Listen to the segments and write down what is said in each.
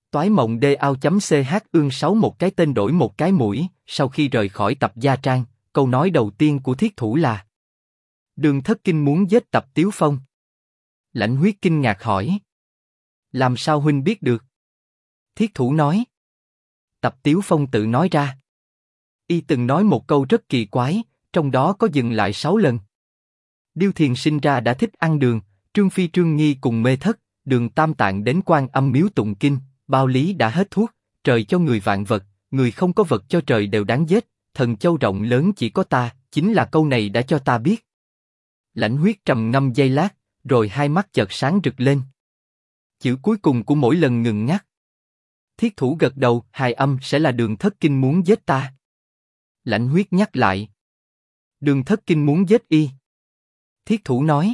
Toái mộng DAO.ch ương 6 một cái tên đổi một cái mũi, sau khi rời khỏi tập gia trang, câu nói đầu tiên của Thiết Thủ là: Đường Thất Kinh muốn giết Tập Tiếu Phong. Lãnh Huyết kinh ngạc hỏi: Làm sao huynh biết được? Thiết Thủ nói: Tập Tiếu Phong tự nói ra. Y từng nói một câu rất kỳ quái, trong đó có dừng lại 6 lần. Điêu Thiền sinh ra đã thích ăn đường, Trương Phi Trương Nghi cùng mê thất, Đường Tam Tạng đến Quan Âm miếu tụng kinh, Bao Lý đã hết thuốc, trời cho người vạn vật, người không có vật cho trời đều đáng giết, thần châu rộng lớn chỉ có ta, chính là câu này đã cho ta biết. Lãnh Huyết trầm ngâm giây lát, rồi hai mắt chợt sáng rực lên. Chữ cuối cùng của mỗi lần ngừng ngắt. Thiết Thủ gật đầu, hài âm sẽ là Đường Thất Kinh muốn giết ta. Lãnh Huyết nhắc lại: Đường Thất Kinh muốn giết y. Thiết Thủ nói: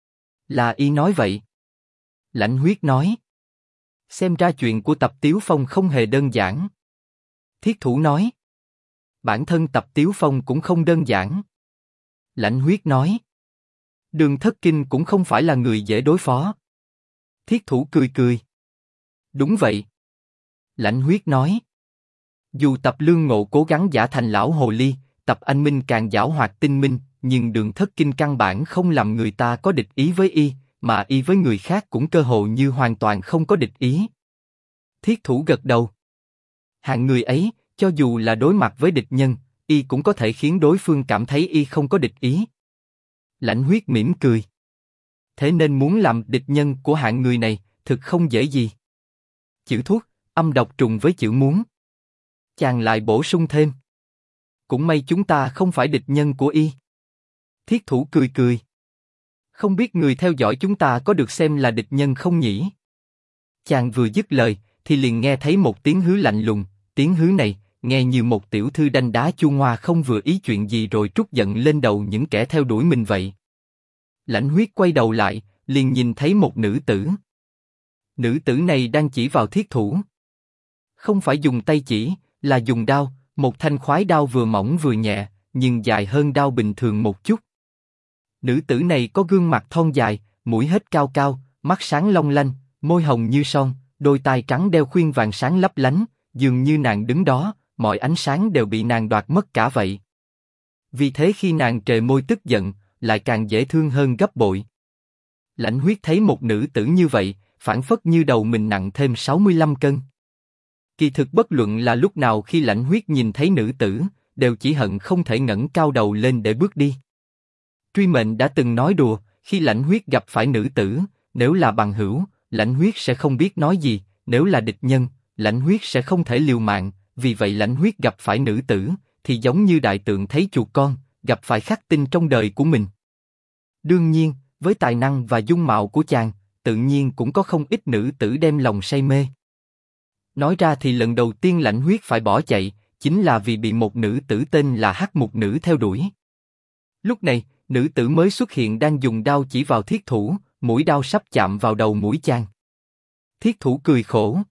Là y nói vậy. Lãnh Huyết nói: Xem ra chuyện của Tập Tiếu Phong không hề đơn giản. Thiết Thủ nói: Bản thân Tập Tiếu Phong cũng không đơn giản. Lãnh Huyết nói: Đường Thất Kinh cũng không phải là người dễ đối phó. Thiết Thủ cười cười: Đúng vậy. Lãnh Huyết nói: Dù Tập Lương Ngộ cố gắng giả thành lão hồ ly, Tập Anh Minh càng giảo hoạt tinh minh, nhưng Đường Thất Kinh căn bản không làm người ta có địch ý với y, mà y với người khác cũng cơ hồ như hoàn toàn không có địch ý. Thiết Thủ gật đầu. Hạng người ấy, cho dù là đối mặt với địch nhân, y cũng có thể khiến đối phương cảm thấy y không có địch ý. Lãnh Huyết mỉm cười. Thế nên muốn làm địch nhân của hạng người này, thực không dễ gì. Chữ thuốc, âm độc trùng với chữ muốn. Chàng lại bổ sung thêm: Cũng may chúng ta không phải địch nhân của y. Thiết Thủ cười cười. Không biết người theo dõi chúng ta có được xem là địch nhân không nhỉ? Chàng vừa dứt lời, thì liền nghe thấy một tiếng hứ lạnh lùng, tiếng hứ này, nghe như một tiểu thư đanh đá chu ngoa không vừa ý chuyện gì rồi trút giận lên đầu những kẻ theo đuổi mình vậy. Lãnh Huyết quay đầu lại, liền nhìn thấy một nữ tử. Nữ tử này đang chỉ vào Thiết Thủ. Không phải dùng tay chỉ, là dùng đao, một thanh khoái đao vừa mỏng vừa nhẹ, nhưng dài hơn đao bình thường một chút. Nữ tử này có gương mặt thon dài, mũi hếch cao cao, mắt sáng long lanh, môi hồng như son, đôi tai trắng đeo khuyên vàng sáng lấp lánh, dường như nàng đứng đó, mọi ánh sáng đều bị nàng đoạt mất cả vậy. Vì thế khi nàng trề môi tức giận, lại càng dễ thương hơn gấp bội. Lãnh Huyết thấy một nữ tử như vậy, phảng phất như đầu mình nặng thêm 65 cân. Kỳ thực bất luận là lúc nào khi Lãnh Huyết nhìn thấy nữ tử, đều chỉ hận không thể ngẩng cao đầu lên để bước đi. Truy Mệnh đã từng nói đùa, khi Lãnh Huyết gặp phải nữ tử, nếu là bằng hữu, Lãnh Huyết sẽ không biết nói gì, nếu là địch nhân, Lãnh Huyết sẽ không thể liều mạng, vì vậy Lãnh Huyết gặp phải nữ tử, thì giống như đại tượng thấy chuột con, gặp phải khắc tinh trong đời của mình. Đương nhiên, với tài năng và dung mạo của chàng, tự nhiên cũng có không ít nữ tử đem lòng say mê. Nói ra thì lần đầu tiên Lãnh Huyết phải bỏ chạy, chính là vì bị một nữ tử tên là Hắc Mục Nữ theo đuổi. Lúc này, nữ tử mới xuất hiện đang dùng đao chỉ vào Thiết Thủ, mũi đao sắp chạm vào đầu mũi chàng. Thiết Thủ cười khổ.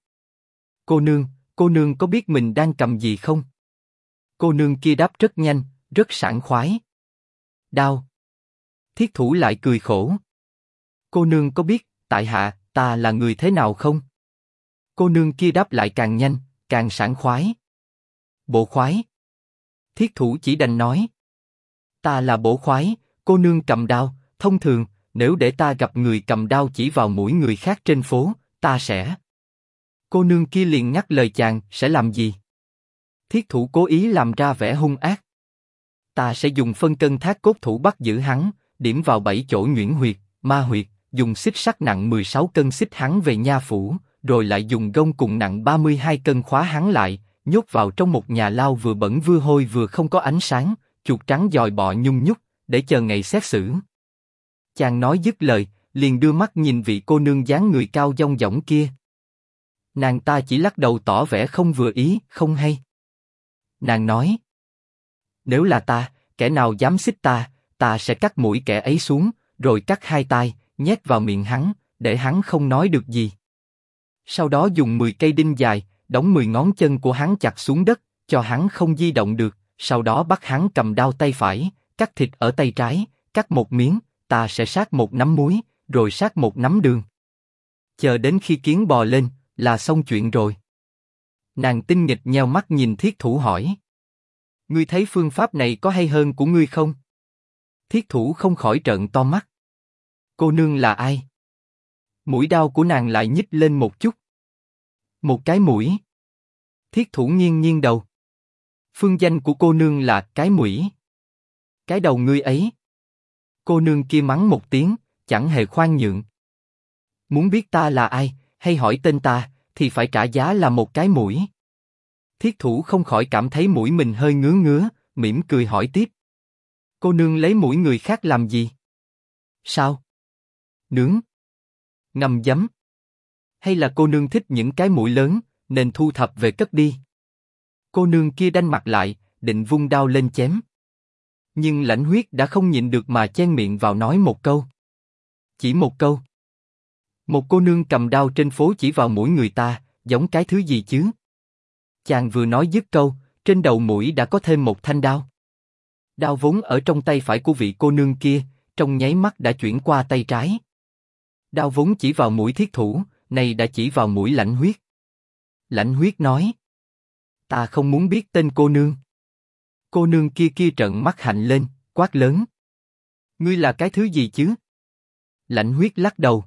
Cô nương có biết mình đang cầm gì không? Cô nương kia đáp rất nhanh, rất sảng khoái. Đao. Thiết Thủ lại cười khổ. Cô nương có biết, tại hạ, ta là người thế nào không? Cô nương kia đáp lại càng nhanh, càng sảng khoái. Bộ khoái. Thiết Thủ chỉ đành nói. Ta là Bổ khoái, cô nương cầm đao, thông thường, nếu để ta gặp người cầm đao chỉ vào mũi người khác trên phố, ta sẽ... Cô nương kia liền ngắt lời chàng, sẽ làm gì? Thiết Thủ cố ý làm ra vẻ hung ác. Ta sẽ dùng phân cân thác cốt thủ bắt giữ hắn, điểm vào 7 chỗ nhuyễn huyệt, ma huyệt, dùng xích sắt nặng 16 cân xích hắn về nha phủ, rồi lại dùng gông cùng nặng 32 cân khóa hắn lại, nhốt vào trong một nhà lao vừa bẩn vừa hôi vừa không có ánh sáng, chuột trắng dòi bọ nhung nhúc, để chờ ngày xét xử. Chàng nói dứt lời, liền đưa mắt nhìn vị cô nương dáng người cao dong dỏng kia. Nàng ta chỉ lắc đầu tỏ vẻ không vừa ý, không hay. Nàng nói: Nếu là ta, kẻ nào dám xích ta, ta sẽ cắt mũi kẻ ấy xuống, rồi cắt hai tai, nhét vào miệng hắn, để hắn không nói được gì. Sau đó dùng 10 cây đinh dài, đóng 10 ngón chân của hắn chặt xuống đất, cho hắn không di động được, sau đó bắt hắn cầm đao tay phải, cắt thịt ở tay trái, cắt một miếng, ta sẽ sát một nắm muối, rồi sát một nắm đường. Chờ đến khi kiến bò lên, Là xong chuyện rồi. Nàng tinh nghịch nheo mắt nhìn thiết thủ hỏi. Ngươi thấy phương pháp này có hay hơn của ngươi không? Thiết thủ không khỏi trợn to mắt. Cô nương là ai? Mũi đao của nàng lại nhích lên một chút. Một cái mũi. Thiết thủ nghiêng nghiêng đầu. Phương danh của cô nương là cái mũi. Cái đầu ngươi ấy. Cô nương kia mắng một tiếng, chẳng hề khoan nhượng. Muốn biết ta là ai, hay hỏi tên ta, thì phải trả giá là một cái mũi. Thiết thủ không khỏi cảm thấy mũi mình hơi ngứa ngứa, mỉm cười hỏi tiếp. Cô nương lấy mũi người khác làm gì? Sao? Nướng? Ngâm giấm? Hay là cô nương thích những cái mũi lớn, nên thu thập về cất đi? Cô nương kia đanh mặt lại, định vung đao lên chém. Nhưng Lãnh Huyết đã không nhịn được mà chen miệng vào nói một câu. Chỉ một câu. Một cô nương cầm đao trên phố chỉ vào mũi người ta, giống cái thứ gì chứ? Chàng vừa nói dứt câu, trên đầu mũi đã có thêm một thanh đao. Đao vốn ở trong tay phải của vị cô nương kia, trong nháy mắt đã chuyển qua tay trái. Đao vốn chỉ vào mũi thiết thủ, này đã chỉ vào mũi Lãnh Huyết. Lãnh Huyết nói. Ta không muốn biết tên cô nương. Cô nương kia trợn mắt hạnh lên, quát lớn. Ngươi là cái thứ gì chứ? Lãnh Huyết lắc đầu.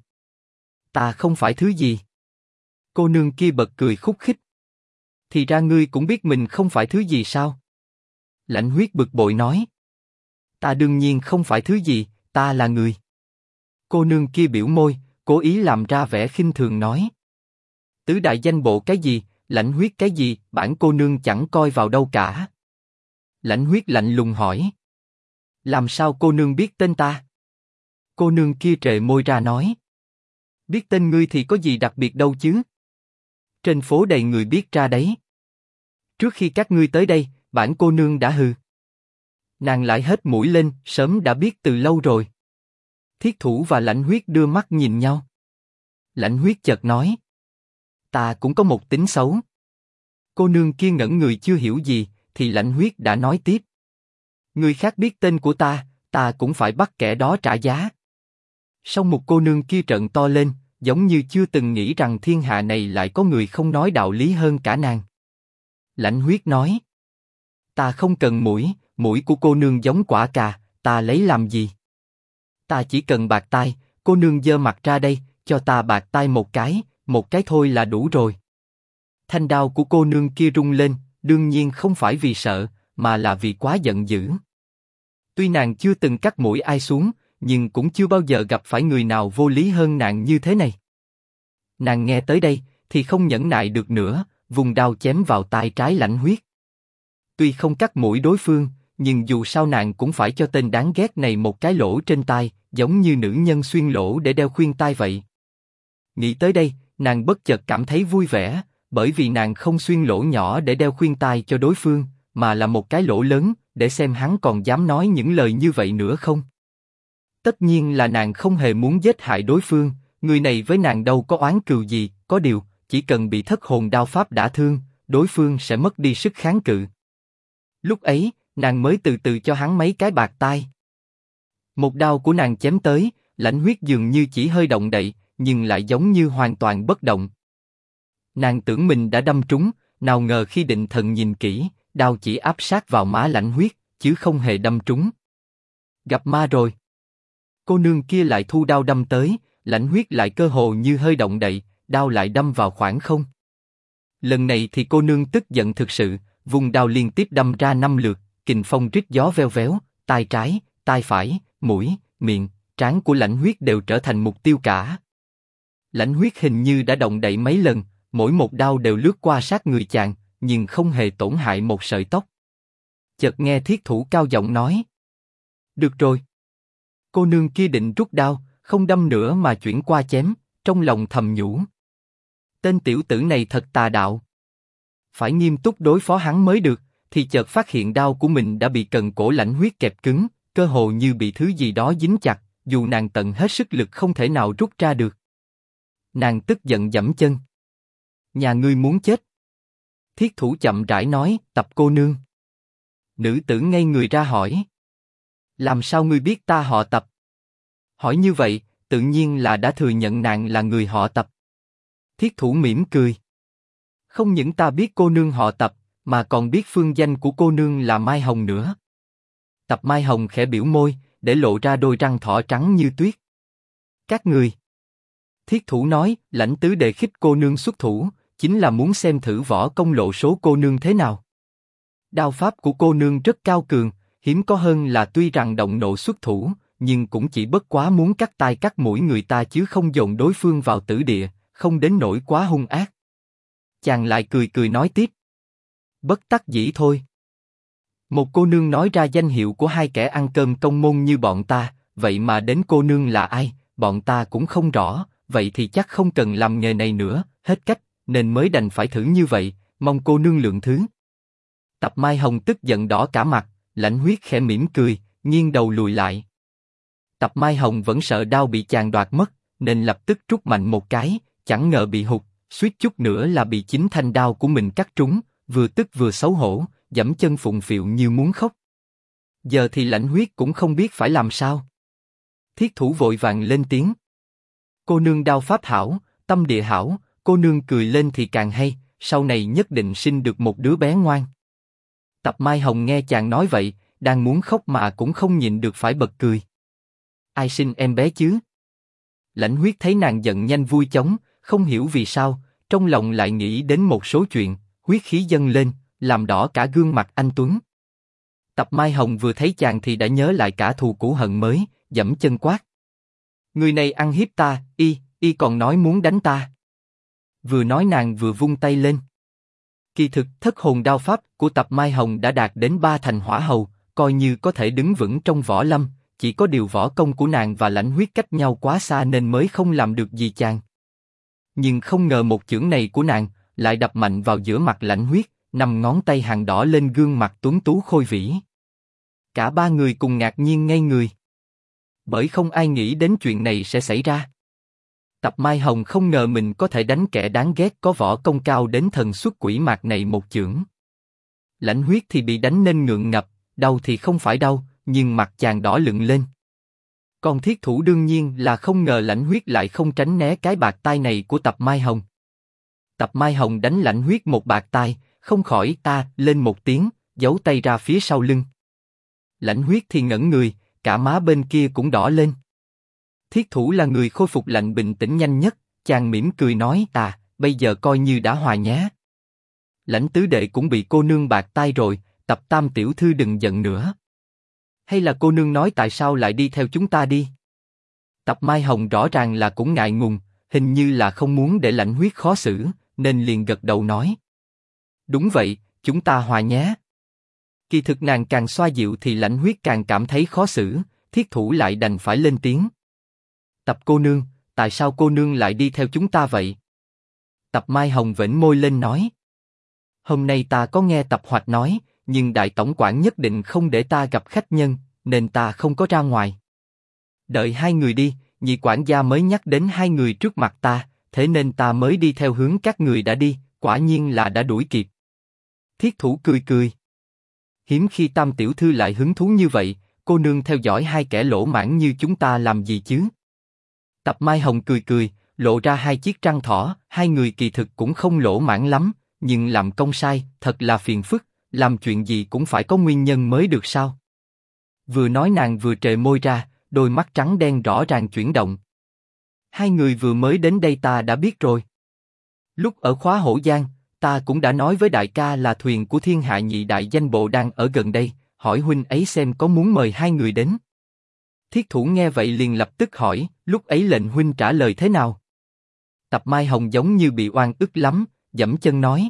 Ta không phải thứ gì. Cô nương kia bật cười khúc khích. Thì ra ngươi cũng biết mình không phải thứ gì sao? Lãnh Huyết bực bội nói. Ta đương nhiên không phải thứ gì, ta là người. Cô nương kia biểu môi, cố ý làm ra vẻ khinh thường nói. Tứ đại danh bộ cái gì, Lãnh Huyết cái gì, bản cô nương chẳng coi vào đâu cả. Lãnh Huyết lạnh lùng hỏi. Làm sao cô nương biết tên ta? Cô nương kia trề môi ra nói. Biết tên ngươi thì có gì đặc biệt đâu chứ? Trên phố đầy người biết ra đấy. Trước khi các ngươi tới đây, bản cô nương đã hừ. Nàng lại hết mũi lên, sớm đã biết từ lâu rồi. Thiết thủ và Lãnh Huyết đưa mắt nhìn nhau. Lãnh Huyết chợt nói. Ta cũng có một tính xấu. Cô nương kia ngẩn người chưa hiểu gì, thì Lãnh Huyết đã nói tiếp. Người khác biết tên của ta cũng phải bắt kẻ đó trả giá. Song một cô nương kia trợn to lên, giống như chưa từng nghĩ rằng thiên hạ này lại có người không nói đạo lý hơn cả nàng. Lãnh Huyết nói. Ta không cần mũi, mũi của cô nương giống quả cà, ta lấy làm gì? Ta chỉ cần bạc tai, cô nương giơ mặt ra đây, cho ta bạc tai một cái thôi là đủ rồi. Thanh đao của cô nương kia rung lên, đương nhiên không phải vì sợ, mà là vì quá giận dữ. Tuy nàng chưa từng cắt mũi ai xuống, nhưng cũng chưa bao giờ gặp phải người nào vô lý hơn nàng như thế này. Nàng nghe tới đây, thì không nhẫn nại được nữa, vùng đao chém vào tai trái Lãnh Huyết. Tuy không cắt mũi đối phương, nhưng dù sao nàng cũng phải cho tên đáng ghét này một cái lỗ trên tai, giống như nữ nhân xuyên lỗ để đeo khuyên tai vậy. Nghĩ tới đây, nàng bất chợt cảm thấy vui vẻ, bởi vì nàng không xuyên lỗ nhỏ để đeo khuyên tai cho đối phương, mà là một cái lỗ lớn, để xem hắn còn dám nói những lời như vậy nữa không. Tất nhiên là nàng không hề muốn giết hại đối phương, người này với nàng đâu có oán cừu gì, có điều, chỉ cần bị thất hồn đao pháp đả thương, đối phương sẽ mất đi sức kháng cự. Lúc ấy, nàng mới từ từ cho hắn mấy cái bạc tai. Một đao của nàng chém tới, Lãnh Huyết dường như chỉ hơi động đậy, nhưng lại giống như hoàn toàn bất động. Nàng tưởng mình đã đâm trúng, nào ngờ khi định thần nhìn kỹ, đao chỉ áp sát vào má Lãnh Huyết, chứ không hề đâm trúng. Gặp ma rồi. Cô nương kia lại thu đao đâm tới, Lãnh Huyết lại cơ hồ như hơi động đậy, đao lại đâm vào khoảng không. Lần này thì cô nương tức giận thực sự, vùng đao liên tiếp đâm ra 5 lượt, kình phong rít gió veo véo, tai trái, tai phải, mũi, miệng, trán của Lãnh Huyết đều trở thành mục tiêu cả. Lãnh Huyết hình như đã động đậy mấy lần, mỗi một đao đều lướt qua sát người chàng, nhưng không hề tổn hại một sợi tóc. Chợt nghe thiết thủ cao giọng nói. Được rồi. Cô nương kia định rút đao, không đâm nữa mà chuyển qua chém, trong lòng thầm nhủ. Tên tiểu tử này thật tà đạo. Phải nghiêm túc đối phó hắn mới được, thì chợt phát hiện đao của mình đã bị cần cổ Lãnh Huyết kẹp cứng, cơ hồ như bị thứ gì đó dính chặt, dù nàng tận hết sức lực không thể nào rút ra được. Nàng tức giận giẫm chân. Nhà ngươi muốn chết. Thiết thủ chậm rãi nói, Tập cô nương. Nữ tử ngây người ra hỏi. Làm sao ngươi biết ta họ Tập? Hỏi như vậy, tự nhiên là đã thừa nhận nàng là người họ Tập. Thiết thủ mỉm cười. Không những ta biết cô nương họ Tập, mà còn biết phương danh của cô nương là Mai Hồng nữa. Tập Mai Hồng khẽ biểu môi, để lộ ra đôi răng thỏ trắng như tuyết. Các người. Thiết thủ nói, Lãnh tứ đệ khích cô nương xuất thủ, chính là muốn xem thử võ công lộ số cô nương thế nào. Đao pháp của cô nương rất cao cường, hiếm có hơn là tuy rằng động nộ xuất thủ, nhưng cũng chỉ bất quá muốn cắt tai cắt mũi người ta chứ không dồn đối phương vào tử địa, không đến nỗi quá hung ác. Chàng lại cười cười nói tiếp. Bất đắc dĩ thôi. Một cô nương nói ra danh hiệu của hai kẻ ăn cơm công môn như bọn ta, vậy mà đến cô nương là ai, bọn ta cũng không rõ, vậy thì chắc không cần làm nghề này nữa, hết cách, nên mới đành phải thử như vậy, mong cô nương lượng thứ. Tập Mai Hồng tức giận đỏ cả mặt, Lãnh Huyết khẽ mỉm cười, nghiêng đầu lùi lại. Tập Mai Hồng vẫn sợ đao bị chàng đoạt mất, nên lập tức trút mạnh một cái, chẳng ngờ bị hụt, suýt chút nữa là bị chính thanh đao của mình cắt trúng, vừa tức vừa xấu hổ, giẫm chân phụng phịu như muốn khóc. Giờ thì Lãnh Huyết cũng không biết phải làm sao. Thiết thủ vội vàng lên tiếng. Cô nương đao pháp hảo, tâm địa hảo, cô nương cười lên thì càng hay, sau này nhất định sinh được một đứa bé ngoan. Tập Mai Hồng nghe chàng nói vậy, đang muốn khóc mà cũng không nhịn được phải bật cười. Ai sinh em bé chứ? Lãnh Huyết thấy nàng giận nhanh vui chóng, không hiểu vì sao, trong lòng lại nghĩ đến một số chuyện, huyết khí dâng lên, làm đỏ cả gương mặt anh tuấn. Tập Mai Hồng vừa thấy chàng thì đã nhớ lại cả thù cũ hận mới, giẫm chân quát. Người này ăn hiếp ta, y còn nói muốn đánh ta. Vừa nói nàng vừa vung tay lên. Kỳ thực thất hồn đao pháp của Tập Mai Hồng đã đạt đến 3 thành hỏa hầu, coi như có thể đứng vững trong võ lâm, chỉ có điều võ công của nàng và Lãnh Huyết cách nhau quá xa nên mới không làm được gì chàng. Nhưng không ngờ một chưởng này của nàng lại đập mạnh vào giữa mặt Lãnh Huyết, 5 ngón tay hằn đỏ lên gương mặt tuấn tú khôi vĩ. Cả ba người cùng ngạc nhiên ngây người. Bởi không ai nghĩ đến chuyện này sẽ xảy ra. Tập Mai Hồng không ngờ mình có thể đánh kẻ đáng ghét có võ công cao đến thần xuất quỷ mạc này một chưởng. Lãnh Huyết thì bị đánh nên ngượng ngập, đau thì không phải đau, nhưng mặt chàng đỏ lựng lên. Còn thiết thủ đương nhiên là không ngờ Lãnh Huyết lại không tránh né cái bạt tai này của Tập Mai Hồng. Tập Mai Hồng đánh Lãnh Huyết một bạt tai, không khỏi ta lên một tiếng, giấu tay ra phía sau lưng. Lãnh Huyết thì ngẩn người, cả má bên kia cũng đỏ lên. Thiết thủ là người khôi phục lạnh bình tĩnh nhanh nhất, chàng mỉm cười nói bây giờ coi như đã hòa nhé. Lãnh tứ đệ cũng bị cô nương bạt tai rồi, Tập tam tiểu thư đừng giận nữa. Hay là cô nương nói tại sao lại đi theo chúng ta đi? Tập Mai Hồng rõ ràng là cũng ngại ngùng, hình như là không muốn để Lãnh Huyết khó xử, nên liền gật đầu nói. Đúng vậy, chúng ta hòa nhé. Kỳ thực nàng càng xoa dịu thì Lãnh Huyết càng cảm thấy khó xử, thiết thủ lại đành phải lên tiếng. Tập cô nương, tại sao cô nương lại đi theo chúng ta vậy? Tập Mai Hồng vểnh môi lên nói. Hôm nay ta có nghe Tập Hoạch nói, nhưng đại tổng quản nhất định không để ta gặp khách nhân, nên ta không có ra ngoài. Đợi hai người đi, nhị quản gia mới nhắc đến hai người trước mặt ta, thế nên ta mới đi theo hướng các người đã đi, quả nhiên là đã đuổi kịp. Thiết thủ cười cười. Hiếm khi Tam tiểu thư lại hứng thú như vậy, cô nương theo dõi hai kẻ lỗ mãng như chúng ta làm gì chứ? Tập Mai Hồng cười cười, lộ ra hai chiếc răng thỏ, hai người kỳ thực cũng không lỗ mãng lắm, nhưng làm công sai, thật là phiền phức, làm chuyện gì cũng phải có nguyên nhân mới được sao? Vừa nói nàng vừa trề môi ra, đôi mắt trắng đen rõ ràng chuyển động. Hai người vừa mới đến đây ta đã biết rồi. Lúc ở Khóa Hổ Giang, ta cũng đã nói với đại ca là thuyền của thiên hạ nhị đại danh bộ đang ở gần đây, hỏi huynh ấy xem có muốn mời hai người đến. Thiết thủ nghe vậy liền lập tức hỏi, lúc ấy lệnh huynh trả lời thế nào? Tập Mai Hồng giống như bị oan ức lắm, giẫm chân nói.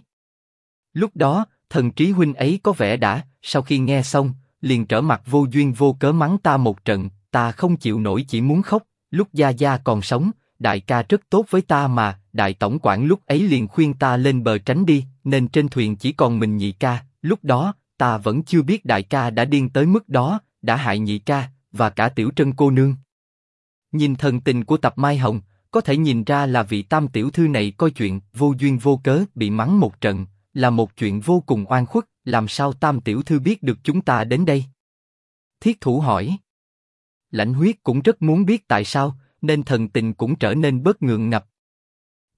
Lúc đó, thần trí huynh ấy có vẻ đã, sau khi nghe xong, liền trở mặt vô duyên vô cớ mắng ta một trận, ta không chịu nổi chỉ muốn khóc, lúc Gia Gia còn sống, đại ca rất tốt với ta mà, đại tổng quản lúc ấy liền khuyên ta lên bờ tránh đi, nên trên thuyền chỉ còn mình nhị ca, lúc đó, ta vẫn chưa biết đại ca đã điên tới mức đó, đã hại nhị ca, và cả Tiểu Trân cô nương. Nhìn thần tình của Tập Mai Hồng, có thể nhìn ra là vị Tam tiểu thư này coi chuyện vô duyên vô cớ bị mắng một trận, là một chuyện vô cùng oan khuất, làm sao Tam tiểu thư biết được chúng ta đến đây? Thiết thủ hỏi. Lãnh Huyết cũng rất muốn biết tại sao, nên thần tình cũng trở nên bớt ngượng ngập.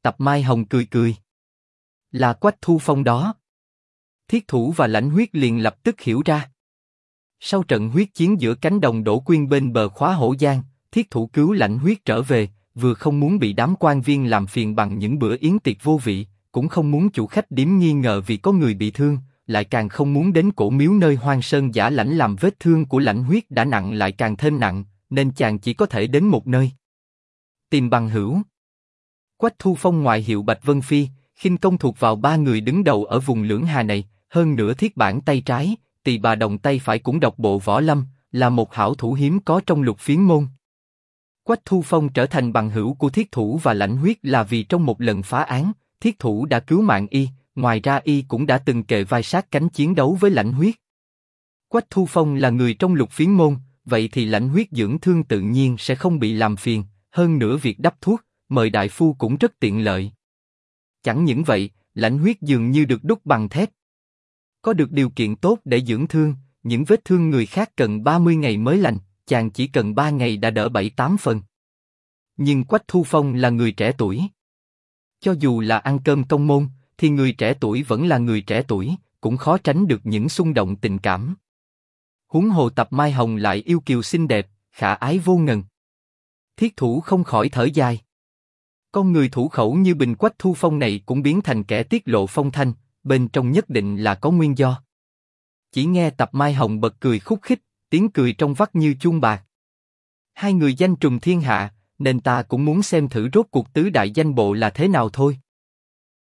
Tập Mai Hồng cười cười. Là Quách Thu Phong đó. Thiết Thủ và Lãnh Huyết liền lập tức hiểu ra. Sau trận huyết chiến giữa cánh đồng Đỗ Quyên bên bờ Khóa Hổ Giang, Thiết Thủ cứu Lãnh Huyết trở về, vừa không muốn bị đám quan viên làm phiền bằng những bữa yến tiệc vô vị, cũng không muốn chủ khách điếm nghi ngờ vì có người bị thương, lại càng không muốn đến cổ miếu nơi Hoang Sơn Giả Lãnh làm vết thương của Lãnh Huyết đã nặng lại càng thêm nặng, nên chàng chỉ có thể đến một nơi. Tìm bằng hữu. Quách Thu Phong ngoại hiệu Bạch Vân Phi, khinh công thuộc vào ba người đứng đầu ở vùng Lưỡng Hà này, hơn nữa thiết bản tay trái, Tỳ Bà Đồng tay phải cũng độc bộ võ lâm, là một hảo thủ hiếm có trong Lục Phiến môn. Quách Thu Phong trở thành bằng hữu của Thiết Thủ và Lãnh Huyết là vì trong một lần phá án, Thiết Thủ đã cứu mạng y, ngoài ra y cũng đã từng kề vai sát cánh chiến đấu với Lãnh Huyết. Quách Thu Phong là người trong Lục Phiến môn, vậy thì Lãnh Huyết dưỡng thương tự nhiên sẽ không bị làm phiền, hơn nữa việc đắp thuốc, mời đại phu cũng rất tiện lợi. Chẳng những vậy, Lãnh Huyết dường như được đúc bằng thép. Có được điều kiện tốt để dưỡng thương, những vết thương người khác cần 30 ngày mới lành, chàng chỉ cần 3 ngày đã đỡ 7-8 phần. Nhưng Quách Thu Phong là người trẻ tuổi. Cho dù là ăn cơm công môn, thì người trẻ tuổi vẫn là người trẻ tuổi, cũng khó tránh được những xung động tình cảm. Huống hồ Tập Mai Hồng lại yêu kiều xinh đẹp, khả ái vô ngần. Thiết Thủ không khỏi thở dài. Con người thủ khẩu như Bình Quách Thu Phong này cũng biến thành kẻ tiết lộ phong thanh, bên trong nhất định là có nguyên do. Chỉ nghe Tập Mai Hồng bật cười khúc khích, tiếng cười trong vắt như chuông bạc. Hai người danh trùng thiên hạ, nên ta cũng muốn xem thử rốt cuộc tứ đại danh bộ là thế nào thôi.